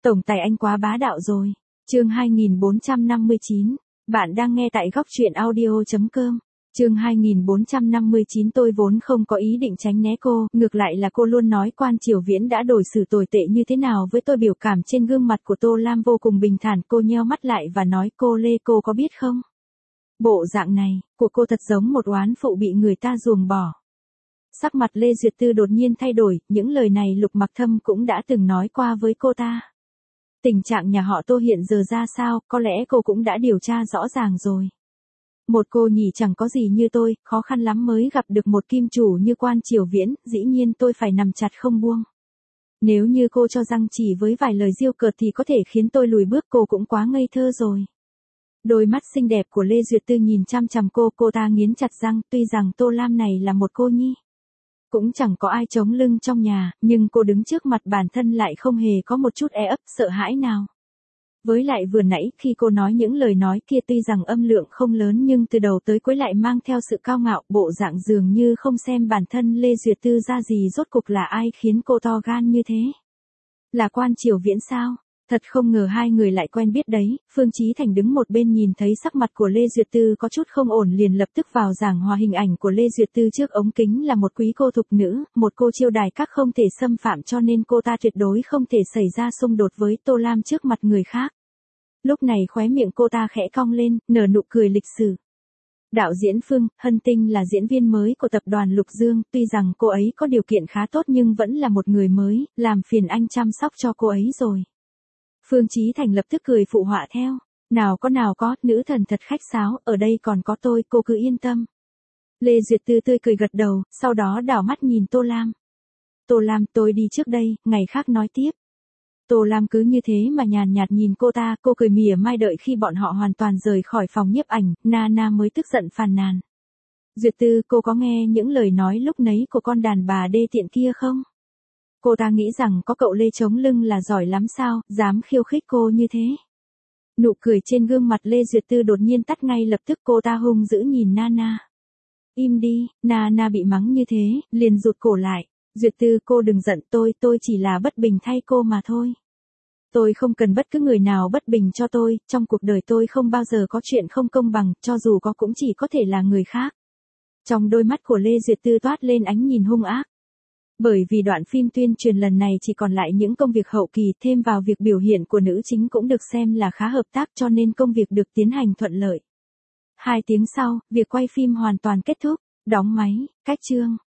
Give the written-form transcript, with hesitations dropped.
Tổng tài anh quá bá đạo rồi. Chương 2459. Bạn đang nghe tại góc truyện audio.com. Chương 2459. Tôi vốn không có ý định tránh né cô, ngược lại là cô luôn nói Quan Triều Viễn đã đối xử tồi tệ như thế nào với tôi. Biểu cảm trên gương mặt của Tô Lam vô cùng bình thản, cô nheo mắt lại và nói, cô Lê, cô có biết không? Bộ dạng này của cô thật giống một oán phụ bị người ta ruồng bỏ. Sắc mặt Lê Duyệt Tư đột nhiên thay đổi, những lời này Lục Mặc Thâm cũng đã từng nói qua với cô ta. Tình trạng nhà họ Tô hiện giờ ra sao, có lẽ cô cũng đã điều tra rõ ràng rồi. Một cô nhỉ chẳng có gì như tôi, khó khăn lắm mới gặp được một kim chủ như Quan Triều Viễn, dĩ nhiên tôi phải nằm chặt không buông. Nếu như cô cho rằng chỉ với vài lời diêu cợt thì có thể khiến tôi lùi bước, cô cũng quá ngây thơ rồi. Đôi mắt xinh đẹp của Lê Duyệt Tư nhìn chăm chằm cô ta nghiến chặt răng, tuy rằng Tô Lam này là một cô nhi. Cũng chẳng có ai chống lưng trong nhà, nhưng cô đứng trước mặt bản thân lại không hề có một chút e ấp, sợ hãi nào. Với lại vừa nãy khi cô nói những lời nói kia tuy rằng âm lượng không lớn nhưng từ đầu tới cuối lại mang theo sự cao ngạo, bộ dạng dường như không xem bản thân Lê Duyệt Tư ra gì. Rốt cục là ai khiến cô to gan như thế? Là Quan Triều Viễn sao? Thật không ngờ hai người lại quen biết đấy. Phương Chí Thành đứng một bên nhìn thấy sắc mặt của Lê Duyệt Tư có chút không ổn liền lập tức vào giảng hòa. Hình ảnh của Lê Duyệt Tư trước ống kính là một quý cô thục nữ, một cô chiêu đài các không thể xâm phạm, cho nên cô ta tuyệt đối không thể xảy ra xung đột với Tô Lam trước mặt người khác. Lúc này khóe miệng cô ta khẽ cong lên, nở nụ cười lịch sự. Đạo diễn Phương Hân Tinh là diễn viên mới của tập đoàn Lục Dương, tuy rằng cô ấy có điều kiện khá tốt nhưng vẫn là một người mới, làm phiền anh chăm sóc cho cô ấy rồi. Phương Chí Thành lập tức cười phụ họa theo. Nào có, nữ thần thật khách sáo, ở đây còn có tôi, cô cứ yên tâm. Lê Duyệt Tư tươi cười gật đầu, sau đó đảo mắt nhìn Tô Lam. Tô Lam, tôi đi trước đây, ngày khác nói tiếp. Tô Lam cứ như thế mà nhàn nhạt nhìn cô ta, cô cười mỉa mai. Đợi khi bọn họ hoàn toàn rời khỏi phòng nhiếp ảnh, Nana mới tức giận phàn nàn. Duyệt Tư, cô có nghe những lời nói lúc nấy của con đàn bà đê tiện kia không? Cô ta nghĩ rằng có cậu Lê chống lưng là giỏi lắm sao, dám khiêu khích cô như thế. Nụ cười trên gương mặt Lê Duyệt Tư đột nhiên tắt ngay lập tức, cô ta hung dữ nhìn Nana. Im đi. Nana bị mắng như thế, liền rụt cổ lại. Duyệt Tư, cô đừng giận tôi chỉ là bất bình thay cô mà thôi. Tôi không cần bất cứ người nào bất bình cho tôi, trong cuộc đời tôi không bao giờ có chuyện không công bằng, cho dù có cũng chỉ có thể là người khác. Trong đôi mắt của Lê Duyệt Tư toát lên ánh nhìn hung ác. Bởi vì đoạn phim tuyên truyền lần này chỉ còn lại những công việc hậu kỳ, thêm vào việc biểu hiện của nữ chính cũng được xem là khá hợp tác, cho nên công việc được tiến hành thuận lợi. 2 tiếng sau, việc quay phim hoàn toàn kết thúc, đóng máy, cách chương.